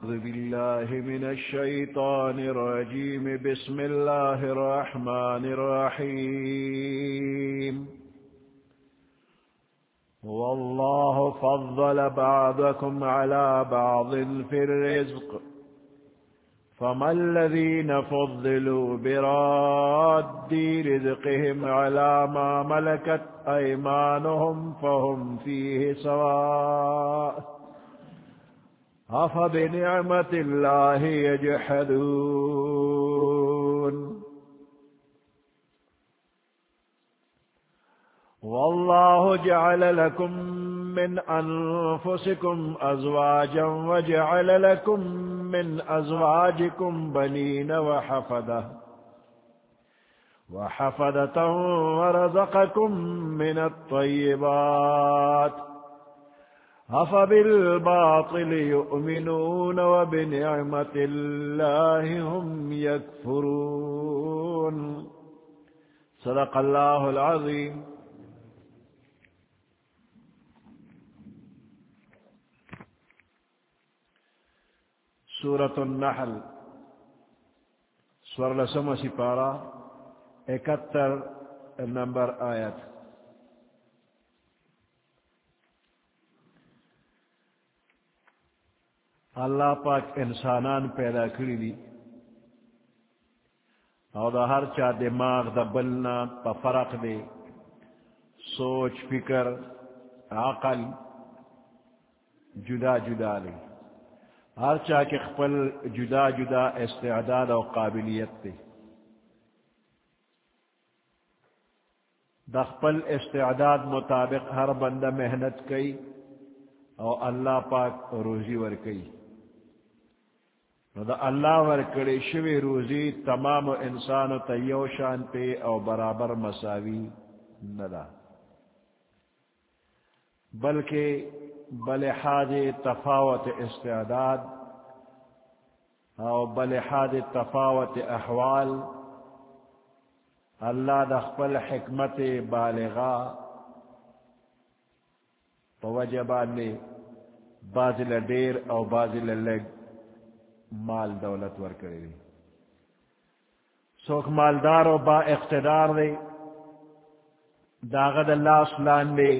أعوذ بالله من الشيطان الرجيم. بسم الله الرحمن الرحيم. والله فضل بعضكم على بعض في الرزق فما الذين فضلوا براد رزقهم على ما ملكت أيمانهم فهم فيه سواء أفبنعمة الله يجحدون. والله جعل لكم من أنفسكم أزواجا وجعل لكم من أزواجكم بنين وحفدة ورزقكم من الطيبات أفبالباطل يؤمنون وبنعمة الله هم يكفرون. صدق الله العظيم. سورة النحل سورة لسمہ سپارہ 71 نمبر آیت. اللہ پاک انسانان پیدا کری دی اور دا ہر چا دماغ دا بلنا پا فرق دے، سوچ فکر عقل جدا جدا دے، ہر چا کے خپل جدا جدا استعداد و قابلیت دے. دا خپل استعداد مطابق ہر بندہ محنت کئی اور اللہ پاک روزی ور کئی. دا اللہ ورکڑی شوی روزی تمام انسان و تیو شانتے او برابر مساوی ندا، بلکہ بلحاظ تفاوت استعداد او بلحاظ تفاوت احوال اللہ دا خپل حکمت بالغا پوجبان نے بازل دیر او بازل لگ مال دولت ور کرے دی. سوک مالدار و با اقتدار دے داغد اللہ اسلان دے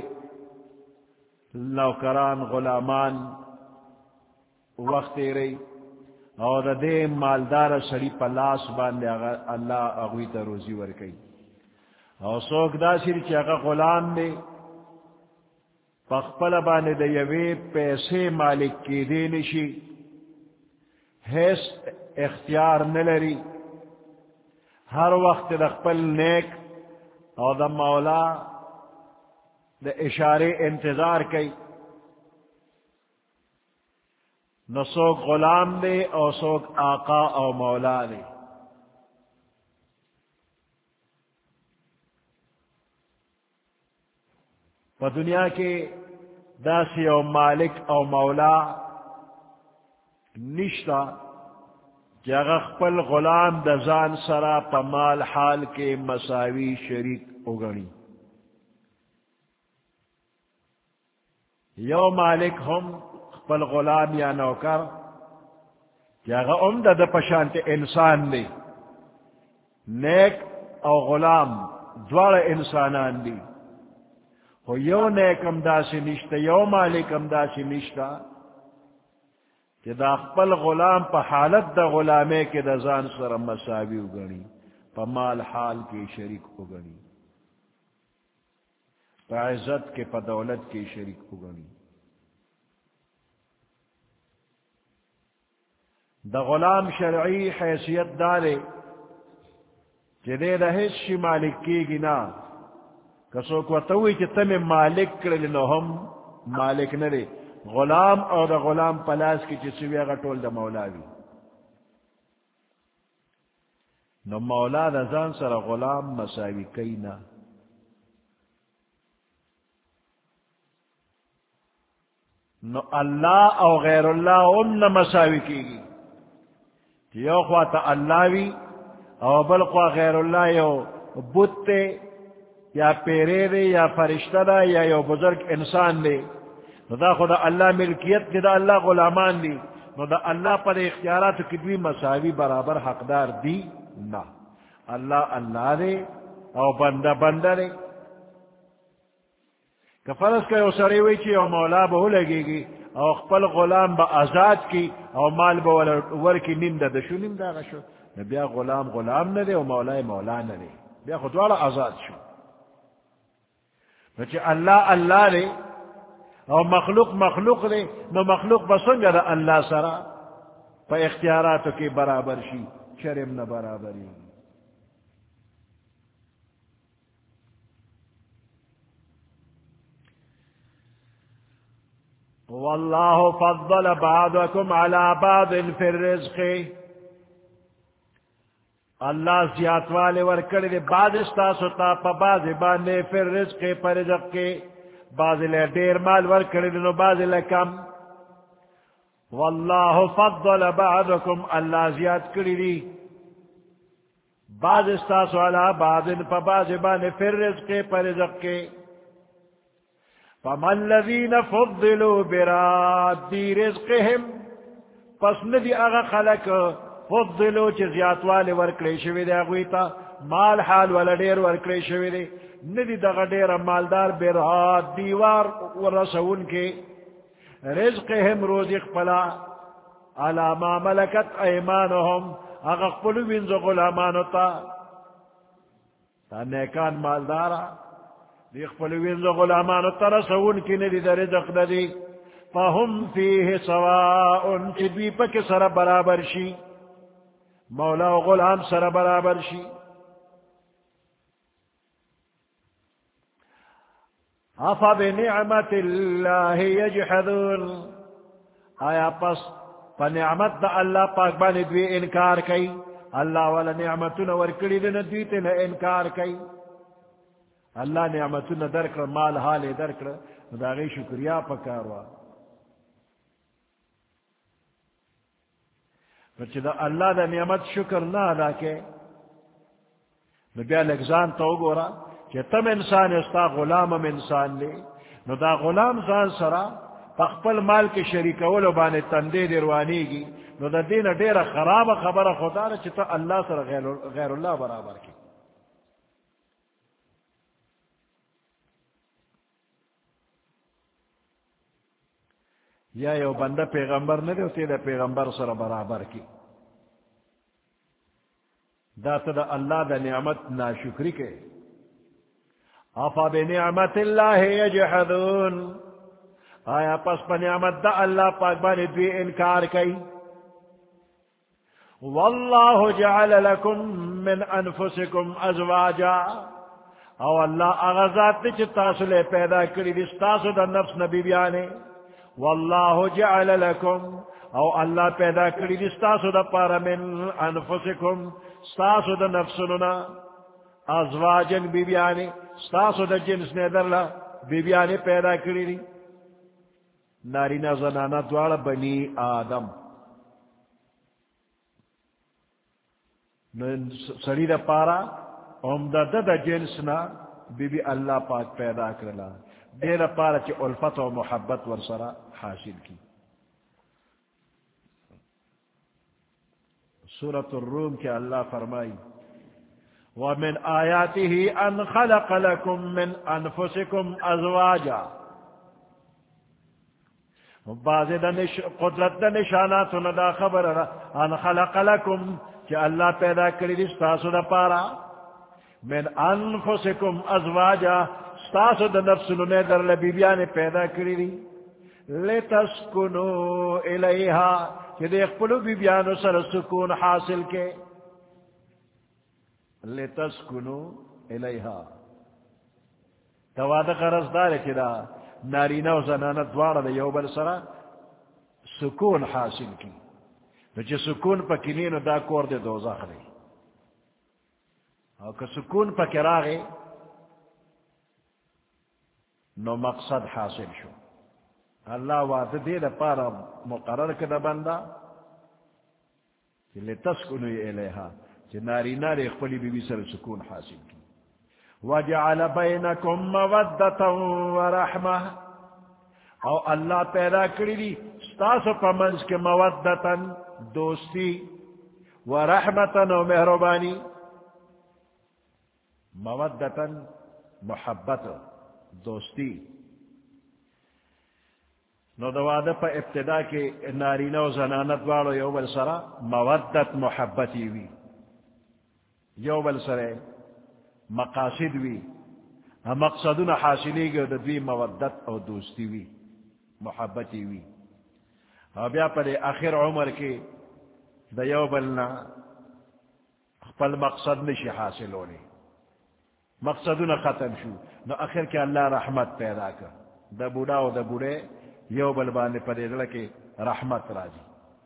نوکران غلامان وقت رہی اور دے مالدار سڑی پلاس باندے اللہ اغوی تا روزی ور کئی. اور سوک دا سر چاکا غلام دے پخپل باندے دے یوے پیسے مالک کی دے نشی، حیث اختیار نلری، ہر وقت دا خپل نیک اور دا مولا دا اشارے انتظار کئی. نہ سوک غلام دے اور سوک آقا او مولا دے. پا دنیا کے داسی او مالک او مولا نشتا جگہ خپل غلام دا زان سرا پا مال حال کے مساوی شریک اگنی. یو مالک ہم خپل غلام یا نوکر جگہ دا پشانت انسان دے، نیک او غلام دوار انسانان دی. ہو یو نیک امدا سے نشتا، یو مالک امدا سے نشتا کہ دا خپل غلام پا حالت دا غلامے کے دا زان سر مساوی اگنی، پا مال حال کے شریک اگنی، پا عزت کے پا دولت کے شریک اگنی. دا غلام شرعی حیثیت دارے کہ دے دا حس شی مالک کی گنا، کسو کو توی کہ تم مالک کرلی نو ہم مالک نرے. غلام اور دا غلام پلاس کی چسوی اگا ٹول دا مولاوی، نو مولا دا زان سر غلام مساوی کئینا. نو اللہ او غیر اللہ ام نہ مساوی کی گی. یو خواہ تا اللہ وی او بل خواہ غیر اللہ، یو بوتے یا پیرے دے یا فرشتہ دا یا یو بزرگ انسان دے. دا خدا اللہ ملکیت کی دا اللہ غلامان دی، نو دا اللہ پر اختیارات کدوی مساوی برابر حقدار دی نا اللہ اللہ دے او بندہ بندہ دے کہ فرض کا سڑی ہوئی چی او مولا بہو لگے گی او خپل غلام با آزاد کی او مال با ور کی نیم دا دشو نیم دا غشو بیا غلام غلام ندے او مولا مولا ندے بیا خودوالا آزاد شو نو چی اللہ اللہ دے او مخلوق مخلوق دے نو مخلوق بسنگا دا اللہ سرا پا اختیاراتو کی برابر شی چرم نہ برابری واللہ فضل بعضکم علی بعض فی الرزق اللہ زیادت والے ورکڑی دے بعض استاسو تا پا بعض باندے فی الرزق پر رزق کے بعض لے دیر مال ورکڑی دے نو بعض لے کم واللہ فضل بعضکم اللہ زیادت کری دی بعض استاسو علی بعض پا بعض باندے فی الرزق پر رزق کے فَمَا الَّذِينَ فُضِّلُوا بِرَادِّ رِزْقِهِمْ پس ندی اغا خلق فضلو چی زیادوالی ورکلی شوی دے اغویتا مال حال والا دیر ورکلی شوی دے ندی دغا دیر مالدار براد دیوار ورسون کے رزقهم روزق پلا علا ما ملکت ایمانهم اغا قلو بینزو غلامانو تا نیکان مالدارا دیکھ پلوین زو غلامانو ترسون کی ندی در رزق ندی فهم فیه سواء چدوی پک سر برابر شی مولا و غلام سر برابر شی افا بنعمت اللہ یجحدون آیا پس پا نعمت دا اللہ پاک بانی دوی انکار کئی اللہ والا نعمتون ورکڑی دن دوی تن انکار کئی اللہ نعمتون درکر مال حال درکر داغی شکریہ پکاروا پرچہ دا اللہ دا نعمت شکر نہ ادا کے نو بیا لگزان تو گورا کہ تم انسان استا غلام انسان لے نو دا غلام زان سرا پخپل مال کے شریک ولو بانے تندے دروانی گی نو دا دین دیر خراب خبر خدا رہا چھتا اللہ سر غیر اللہ برابر کی یا یو بندہ پیغمبر نہ دے تیرے پیغمبر سر برابر کی دا تا اللہ دا نعمت ناشکری کے افا بنعمت اللہ یجحدون آیا پس پا نعمت دا اللہ پاک بانی دوی انکار کئی واللہ جعل لکم من انفسکم ازواجا او اللہ اغزات چی تاسو لے پیدا کری دی ستاسو دا نفس نبی بیانے واللہ جعل لکم او اللہ پیدا کری دی ستاسو دا پارا من انفسکم ستاسو دا نفسننا ازواجن بی بیانے ستاسو دا جنس نے در لا بی بیانے پیدا کری دی نارینا زنانا دوار بنی آدم سری دا پارا امدہ دا جنسنا بی بی اللہ پاک پیدا کرلا دیر پارا چی الفت و محبت ورسرا حاصل کی سورة الروم کے اللہ فرمائی وَمِنْ آيَاتِهِ أَنْ خَلَقَ لَكُم مِّنْ أَنفُسِكُمْ أَزْوَاجًا بعض قدرت دا نشاناتنا دا خبر ان خلق لکم کہ اللہ پیدا کری دی ستاسو دا پارا من انفسکم ازواجا ستاسو دا نفسنو نے در لبیبیان پیدا کری دی لتسکنو الیہا کہ دیکھ پلو بیبیانو سر سکون حاصل کے لتسکنو الیہا تواد غرض دارے چدا نارینا و زنانا دوارا دا یوبر سرا سکون حاصل کی نو چی سکون پا کنینو دا کور دے دوزاخ دے او کہ سکون پا کراغے نو مقصد حاصل شو اللہ وعد دے دا پارا مقرر کدا بندہ چی لتسکنو الیہا چی نارینا دے اخفلی بی بی سر سکون حاصل کی وَجَعَلَ بَيْنَكُمْ مَوَدَّةً وَرَحْمَةً او اللہ پیدا کری دی ستاسو پا منز کے مودتن دوستی و رحمتن و مہربانی. مودتن محبت دوستی. نو دوادہ پا ابتدا کے نارینہ و زنانت والو یو بل سرا مودت محبتی وی، یو بل سرے مقاصد وی، مقصدون حاصلی گئے دوی مودت او دوستی وی محبتی وی. اب یا پر آخر عمر کے دا یو بلنا پل مقصد نشی حاصل ہونے، مقصدون ختم شو. نو آخر کے اللہ رحمت پیدا کر دا بوڑا و دا بوڑے یو بل بانے پر لکے رحمت راجی.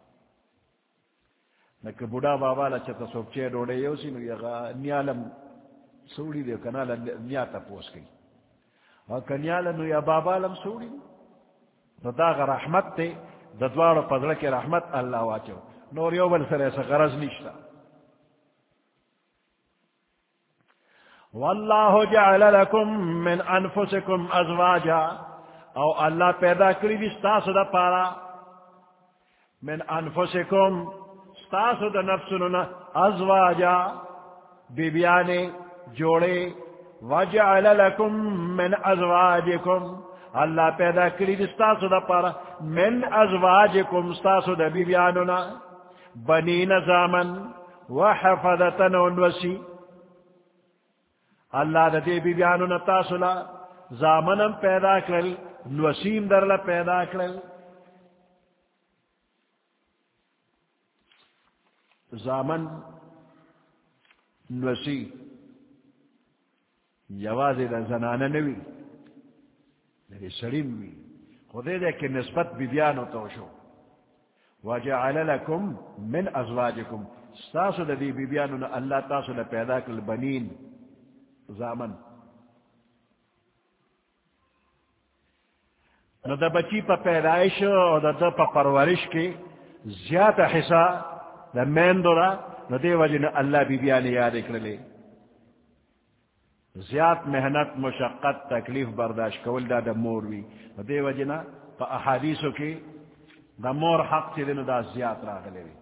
نکہ بوڑا بابا لچتا سوکچے ڈوڑے یو سی نو یغا نیالم سوڑی دیو کنالا نیاتا پوس گئی اور کنیالا نو یا بابا لم سوڑی نو داغ رحمت تے ددوار پدر کے رحمت اللہ واچو. نور یو بل سر ایسا غرض نشتا. واللہ جعل لکم من انفسکم ازواجا، او اللہ پیدا کری دی ستاسو دا پارا من انفسکم ستاسو دا نفسننا ازواجا بیبیانے جوڑے. وجعل لکم من ازواجکم اللہ پیدا کری دی ستاسو دا پارا من ازواجکم ستاسو دا بیبیاننا بنین زامن وحفظتن ونوسی. اللہ دا دی بیبیاننا تاسولا زامنم پیدا کرل نوسیم درلا پیدا کرل. زامن نوسی یوازی دا زنانہ نوی لیکن سلیم وی خودے دے کہ نسبت بیبیانو توشو. وجعل لکم من ازواجکم ستاسو دا دی بیبیانو نا اللہ تاسو دا پیدا کرل بنین زامن. نو دا بچی پا پیدائش اور دا پا پرورش کے زیادہ حصہ دا مین دورا نو دے وجہ نا اللہ بیبیانی یاد اکرلے. زیاد محنت مشقت تکلیف برداشت کول دا مور وی نو دے وجہ نا پا احادیثو کی دا مور حق تی دنو دا زیاد راغلے وی.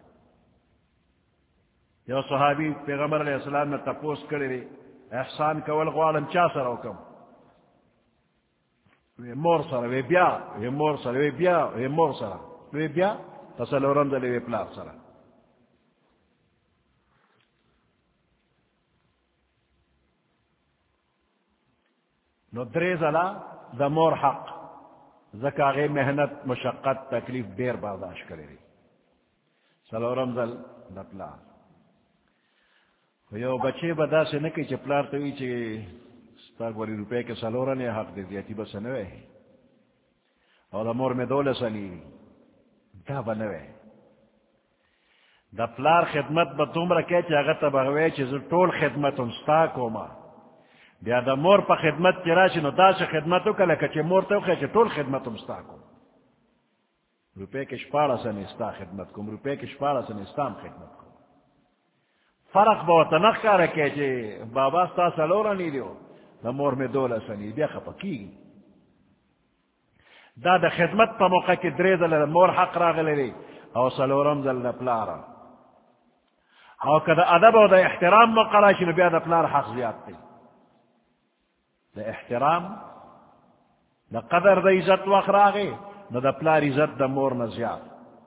یو صحابی پیغمبر علیہ السلام نے تپوس کرے احسان کول غوالم چا سر حکم مور سر وی بیا وی مور سر وی بیا وی مور سر وی بیا تسل ورمز وی پلار سر. نو دریز علا دا مور حق زکاغی محنت مشقت تکلیف دیر برداشت کرے دی سلو رمزل دا پلار. یو بچے بدا سے نکی چی پلار توی چی ستاک ولی روپے کے سلورا نے حق دے دیتی بس نوے اور دا مور میں دولہ سلی دا بنوے. دا پلار خدمت با تم رکے چی اگر بغوے چی زر طول خدمت انستاکو ما بیا دا مور پا خدمت کی راشی نو دا سے خدمتو کلکا چی مور تو خیچ طول خدمت انستاکو روپے کے شپارا سن استا خدمت کم روپے کے شپارا سن استام خدمت کم. فرق بہت نخ کا رکھے چی بابا ستا سلورا نہیں دیو دا مور میں دولہ سنی بیا خپا کی دا دا خدمت پا موقع کی دریز اللہ مور حق راغلے دی او سلورم زل دا پلارا او کدا ادب او دا احترام موقع راشی نو بیا دا پلار حق زیاد تی. دا احترام دا قدر دا عزت وقت راغے نو دا پلار عزت دا مور نزیاد.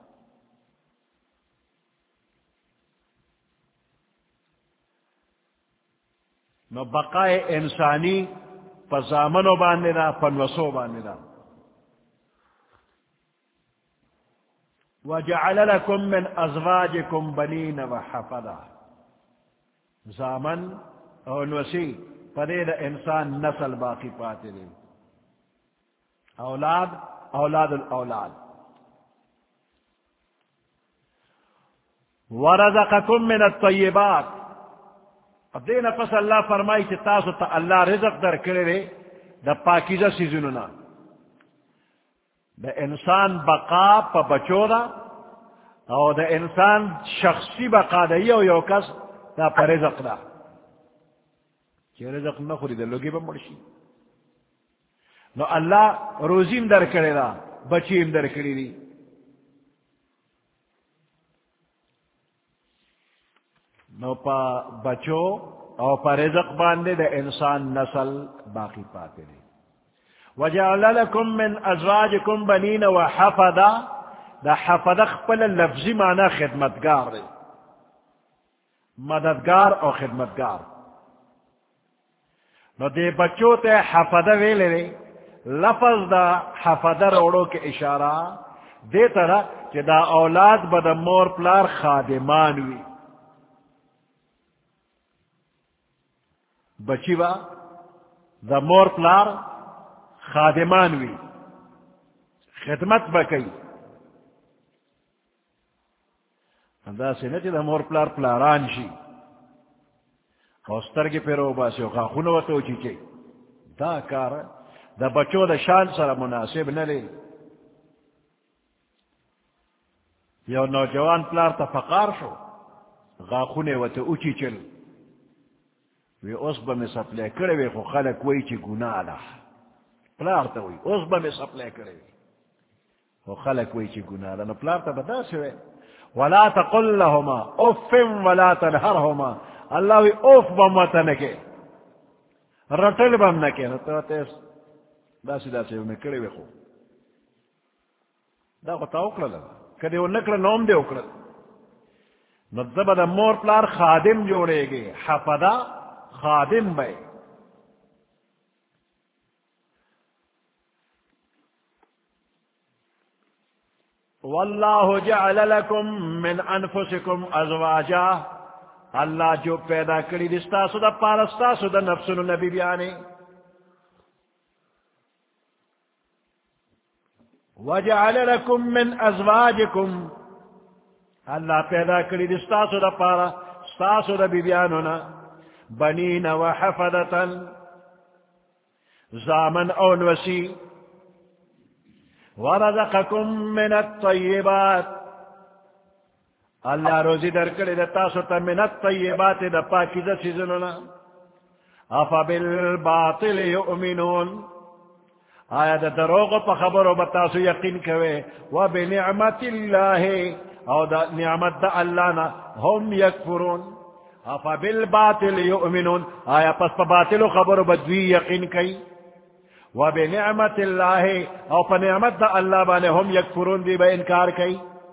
نو بقائے انسانی پا زامنو باندے دا پا نوسو باندے دا. وجعل لکم من ازواجکم بنین وحفظا زامن او نوسی پدے دا انسان نسل باقی پاتے دے اولاد اولاد الاولاد. ورزقکم من الطیبات اب دینا پس اللہ فرمائی کہ تاسو تا اللہ رزق در کرے دا پاکیزہ سیزنونا دا انسان بقا پا بچو دا او دا انسان شخصی بقا دا یو کس دا پا رزق دا چی رزق نخوری دا لوگی با مرشی نو اللہ روزیم در کرے دا بچیم در کری دی نو پا بچو او پا رزق باندے دا انسان نسل باقی پاتے دی وجعل لکم من ازواجکم بنین و حفظا دا حفظ خپل لفظی معنی خدمتگار دی مددگار او خدمتگار نو دے بچوں تے حفظ ویلے دی لفظ دا حفظ روڑو کے اشارہ دے طرح کہ دا اولاد با دا مور پلار خادمان وی بچی با دا مور پلار خادمان وی خدمت بکی دا سنتی دا مور پلار پلاران شی خوستر کی پیرو باسی و خاخونو تو چیچے دا کار دا بچو دا شان سر مناسب نلے یو نوجوان پلار تا فقار شو غاخونے و تا اوچی چل وی اس با میں سپلے کرے وی خو خلق وی چی گناہ لح پلار تا وی اس با میں سپلے کرے وی خو خلق وی چی گناہ لح نو پلار تا بدا سوے ولا تقل لهما اف ولا تنهرهما اللہ وی اوف بمتا نکے رٹل بم نکے نو تا تیس دا سی انہیں کرے وی خو دا خو تا اکڑا لگا کدی وہ نکڑا نوم دے اکڑا نو دبا دا مور پلار خادم جوڑے گے حفظا خادم بے واللہ جعل لکم من انفسکم ازواجا اللہ جو پیدا کری دستاسو دا پارستاسو دا نفسن نبی بیانے وجعل لکم من ازواجکم اللہ پیدا کری دستاسو دا پارا ستاسو دا بیانونا بنین و حفظتا زامن اون وسی ورزقکم من الطیبات اللہ روزی در کری دستاسو تا من الطیبات دا پاکیزہ سیزنونا افا بالباطل یؤمنون آیا دا دروغ پا خبرو بتاسو یقین کوئے و بنعمت اللہ او دا نعمت دا اللہ نا ہم یکفرون افا بالباطل یؤمنون آیا پس پا باطل خبرو بدوی یقین کئی و بنعمت اللہ او پا نعمت دا اللہ بانے ہم یکفرون دی با انکار کئی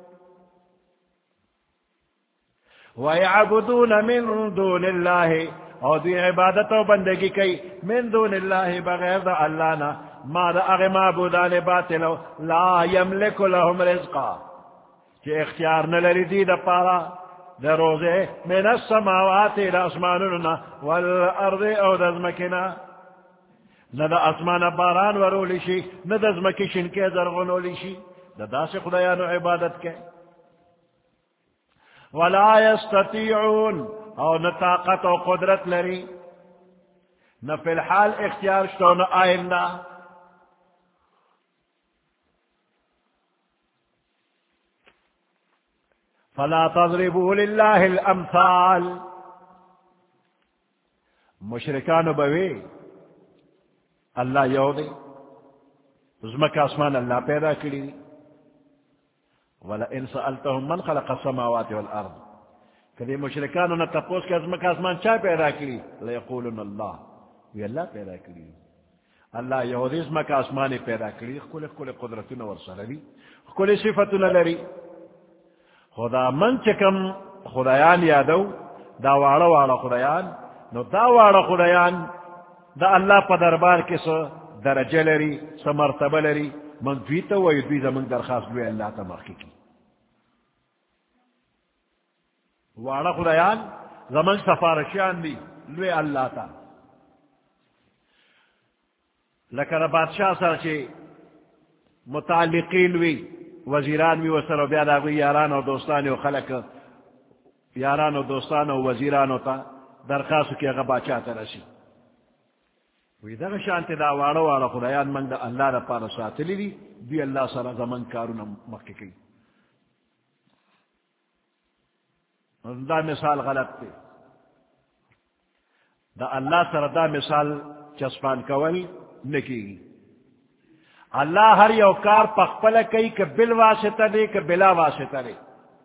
وَيَعْبُدُونَ مِن دُونِ اللَّهِ او دی عبادت و بندگی کئی من دون اللہ بغیر دا اللہ نا ما دا اغی معبودان باطلو لا یملک لهم رزقا کہ اختیار نلری دی دا پارا دا روزے من السماوات دا اسمانونا والارض او دا زمکنا نا دا اسمان باران ورولی شی نا دا زمکی شنکے زرغنولی شی دا دا سے خدایانو عبادت کے ولا يستطيعون او نہ طاقت و قدرت لری نہ فی الحال اختیار شتو نہ آئندہ فلا تضربوا للہ الامثال مشرکان بوی اللہ یو دے زمک آسمان اللہ پیدا کری وَلَئِن سَأَلْتَهُمْ مَنْ خَلَقَ السَّمَاوَاتِ وَالْأَرْضِ کدی مشرکانو نہ تپوس کے ازمک آسمان چاہ پیدا کری لیقولن اللہ وی اللہ پیدا کری اللہ یہودی ازمک آسمان پیدا کری کل قدرتنا ورسللی کل صفتنا لری خدا من چکم خدایان یادو دا وارا وارا خدایان نو دا وارا خدایان دا اللہ پا دربار کے سو درجہ لری سو مرتبہ لری من دویتا و یدوی زمان درخواست دوی اللہ تا مخی کی وارا خدایان زمان سفارشیان دی لوی اللہ تا لکر بادشاہ سر چے متعلقین وی وزیران وی وسر و بیاد آگوی یاران و دوستان و خلق یاران و دوستان و وزیران و تا درخواست کی اگا باچا تا رسی وی دا شانت دا وارا وارا خدایان من دا اللہ دا پارا ساتلی دی اللہ سر زمان کارونا مخی کی دا مثال غلط تے دا اللہ سر دا مثال چسپان کول نکی اللہ ہر یو کار پخپل کئی کہ بل واسطہ دے کہ بلا واسطہ دے.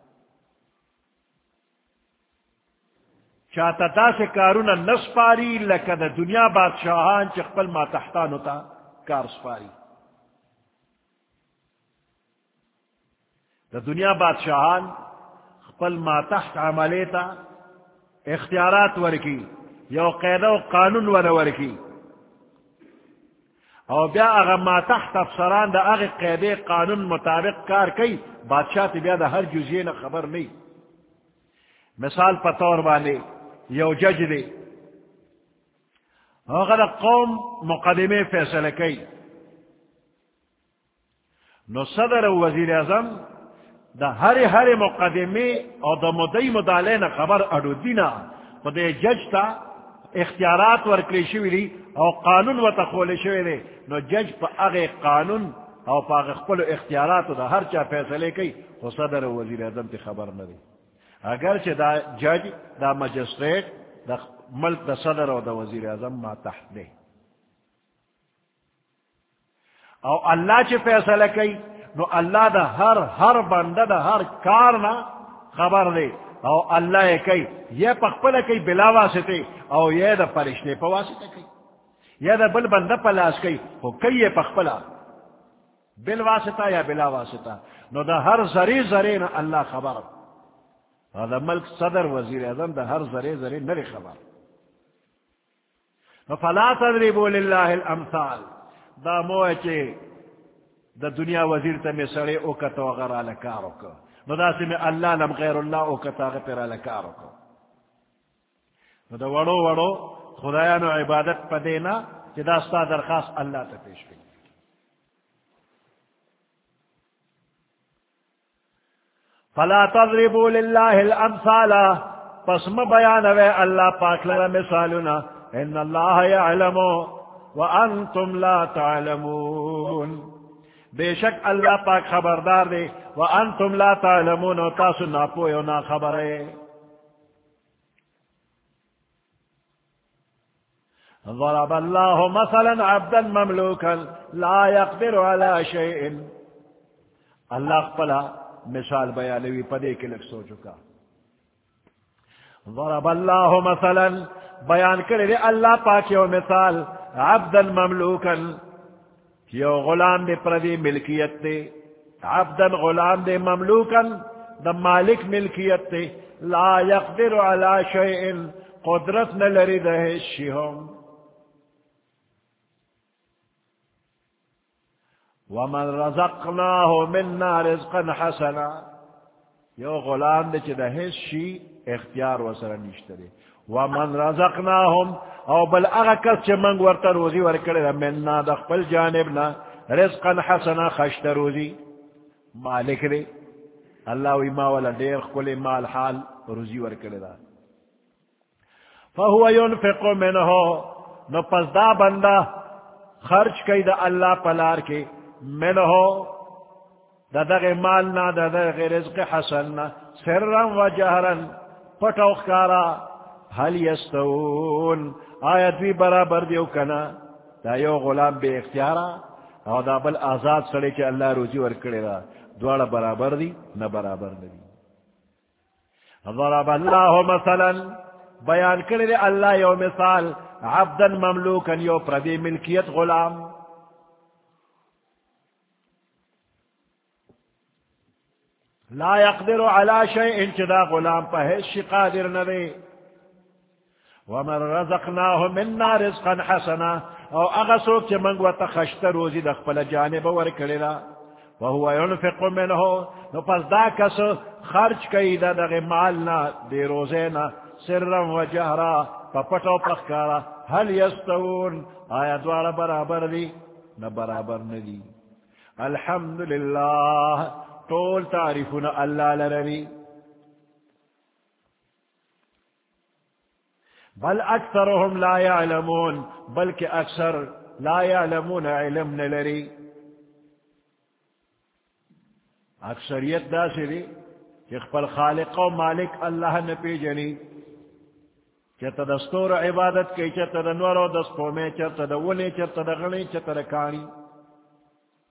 چاہتا دا سے کارونا نسپاری لکہ دا دنیا بادشاہان چخپل ما تحتانو تا کار سپاری. دا دنیا بادشاہان خپل ما تحت عملی تا اختیارات ورکی یو قیدہ و قانون ورکی او بیا اغا ما تحت افسران دا اغا قیدے قانون مطابق کار کئی بادشاہ تی بیا دا ہر جزیے نا خبر نہیں. مثال پتور والے یو جج دے اگر قوم مقدمے فیصلہ کئی نو صدر و وزیر اعظم دا ہر مقدمے اور دا مدعی مدالے نا خبر اڈو دینا دے جج تا اختیارات ورکلی شوی دی او قانون و تخول شوی دی نو جج پا اغی قانون او پا اغی خپل اختیارات دا ہر چا فیصلے کئی و صدر و وزیر اعظم تی خبر ندی. اگرچہ دا جج دا مجسٹریٹ دا ملک دا صدر و دا وزیر اعظم ما تحت دے او اللہ چی فیصلہ کئی نو اللہ دا ہر بندہ دا ہر کارنا خبر دے او اللہ کئی یہ پخپل کئی بلا واسطے او یہ دا پرشتے پا واسطے کئی یہ دا بل بندہ پلاس کئی او کئی یہ پخپلا بل واسطہ یا بلا واسطہ نو دا ہر ذرے نا اللہ خبر دا ملک صدر وزیر اعظم دا ہر ذرے نری خبر. فلا تضربوا للہ الامثال دا موے چے دا دنیا وزیر تا میں سڑے اوکتا وغیرہ لکارو کا نو دا سی میں اللہ لم غیر اللہ اوکتا غیر لکارو کا نو دا وڑو خدایانو عبادت پا دینا چی دا ستا درخواست اللہ تا پیش کی. فلا تضربوا للہ الامثال پس بیانوے اللہ پاک لگا مثالنا ان اللہ یعلم وانتم لا تعلمون بے شک اللہ پاک خبردار دے وانتم لا تعلمون و تاسو نا پوئے و نا خبرے. ضرب اللہ مثلا عبدا مملوکا لا يقدر على شيء اللہ پلا مثال بیانوی پدے کے لگ سو چکا. ضرب اللہ مثلا بیان کرے دے اللہ پاک یو مثال عبدا مملوکا یو غلام دے پردی ملکیت دے عبدا غلام دے مملوکا دا مالک ملکیت دے لا يقدر على شيء قدرت نلری دے شیہم ومن رزقناه منا رزقا حسنا یو غلام دے چی دا حس شی اختیار وسر نشترے ومن رزقناهم او بل اغا کس چی منگ ورطا روزی ورکڑے دا مننا دا خپل جانبنا رزقا حسنا خشت روزی مالک دے اللہ وی ما والا دیر خپل مال حال روزی ورکڑے دا فهو ينفق منه نو پس دا بندہ خرچ کئی دا اللہ پلار کے منه دا دغ مالنا دا دغ رزق حسننا سرا و جہرا پٹو خکارا حل یستون آیت بھی برابر دیو کنا دا یو غلام بے اختیارا او دا بل آزاد سڑے چا اللہ روزی ورکڑے دا دوارا برابر دی نہ برابر دی. ضرب اللہ مثلا بیان کرے دے اللہ یو مثال عبدا مملوکا یو پردی ملکیت غلام لا يقدر على شيء چدا غلام پہ ہے قادر نبی ومن رزقناه منا رزقا حسنا او اغسوک چی منگو تخشت روزی دخپل جانب ورکڑلا وهو ينفق منه نو پس دا کس خرچ کئی دا دغی مالنا دی روزینا سرا و جہرا پا پٹو پخکارا حل یستون آیا دوارا برابر دی نہ برابر ندی. الحمدللہ طول تعریفنا اللہ لربی بل اکثرهم لا يعلمون بلکہ اکثر لا يعلمون علم نلری. اکثریت دا سری اخبر خالق و مالک اللہ نے پی جنی چتا دستور عبادت کی چتا دنور و دستو میں چتا دولے چتا دغنی چتا دکانی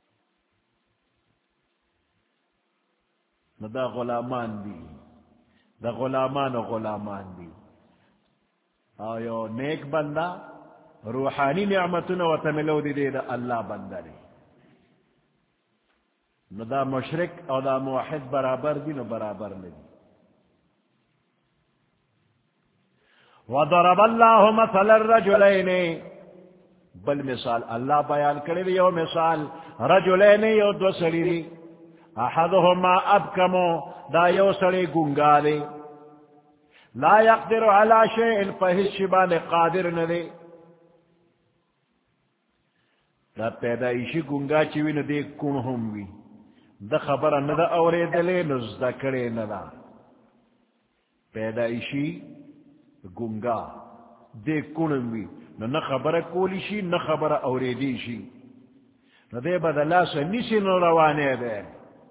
نو دا غلامان دی، دا غلامان و غلامان دی. آیو نیک بندہ روحانی نعمتنا و تملو دی دا اللہ بندہ دی. نو دا مشرک او دا موحد برابر دی، نو برابر ندی. وضرب اللہ مثل الرجلین، بل مثال اللہ بیان کرے دی، یو مثال رجلین یو دو سڑی دی، احدهما ابکمو دا یو سڑی گنگا دی، لا يقدر على شيء فهش شبان قادر ندی. دا پیدائشی گنگا چوی ندی کون ہم وی، دا خبر ندا اوری دلے نزدہ کرے ندا. پیدائشی گنگا دے کون وی نہ خبر کولی شی نہ خبر اوری دی شی، نہ دے بدلا سے نیسی نو روانے دے.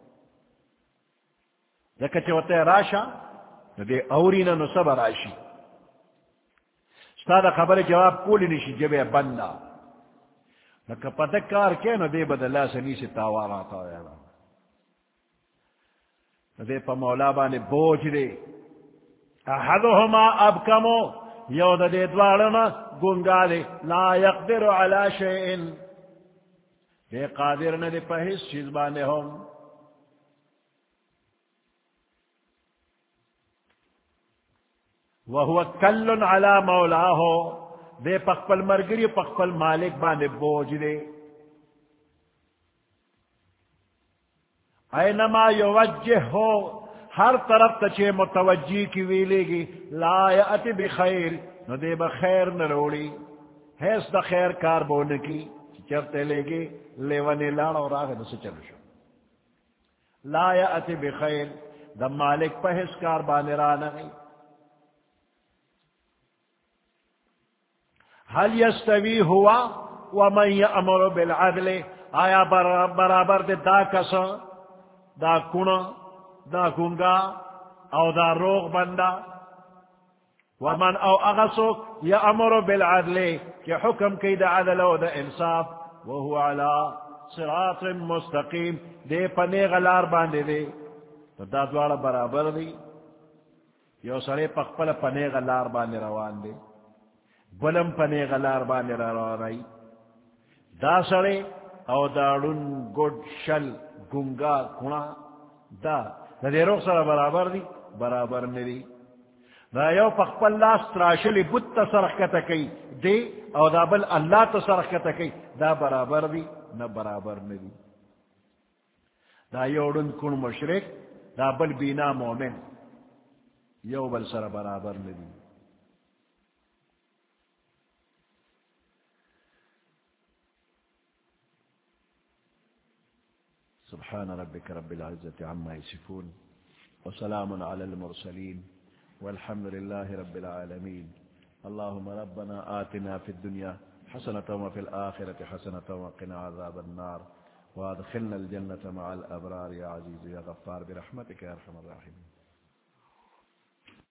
دکا چوتے راشا نہ دے اوری نہ سب راشی، ستا دا خبر جواب کولی نشی جبے بندہ. نہ پتکار کے نہ دے بدلا سے نیسی تاوارا تاویلا، نہ دے پا مولا بانے بوجھ دے. احدهما ابکمو یو دا دے دوارنا گنگا دے، لا يقدر على شيء دے قادر نہ دے پہس چیز بانے ہم. وہو کل على مولاہو دے پخپل مرگری پخپل مالک بانے بوجھ دے. اینما یوجہ ہو ہر طرف تچے متوجی کی ویلے گی، لا یأتی بخیر نو دے بخیر نروڑی، حیث دا خیر کار بونکی چرتے لے گی لیوانی لان اور آگے نسے چلو شو. لا یأتی بخیر دا مالک پہس کار بانرانا گئی. حل یستوی ہوا ومن یأمر بالعدل، آیا برابر دے دا کسا، دا کنا، دا گنگا او دا روغ بندہ. ومن او اغسو یأمر بالعدل کہ حکم کی دا عدل و دا انصاف، وہو علا صراط مستقیم دے پنے غلار باندے دے. تو دا دوارا برابر دی، یو سرے پخپل پنے غلار باندے روان دے، بلم پنے غلار باندے روان رئی. دا سرے او دارن گڑ شل گنگا کنا دا دے روح سر برابر دی، برابر ندی. دا یو پخپل لاس تراشلی بت تسرخ کئی دے، او دا بل اللہ تسرخ کئی دا برابر دی، نہ برابر ندی. دا یوڑن کن مشرک، دا بل بینا مومن، یو بل سر برابر ندی. سبحان ربك رب العزة عما يصفون وسلام على المرسلين والحمد لله رب العالمين. اللهم ربنا آتنا في الدنيا حسنة وفي الآخرة حسنة وقنا عذاب النار وادخلنا الجنة مع الأبرار يا عزيز يا غفار برحمتك يا أرحم الراحمين.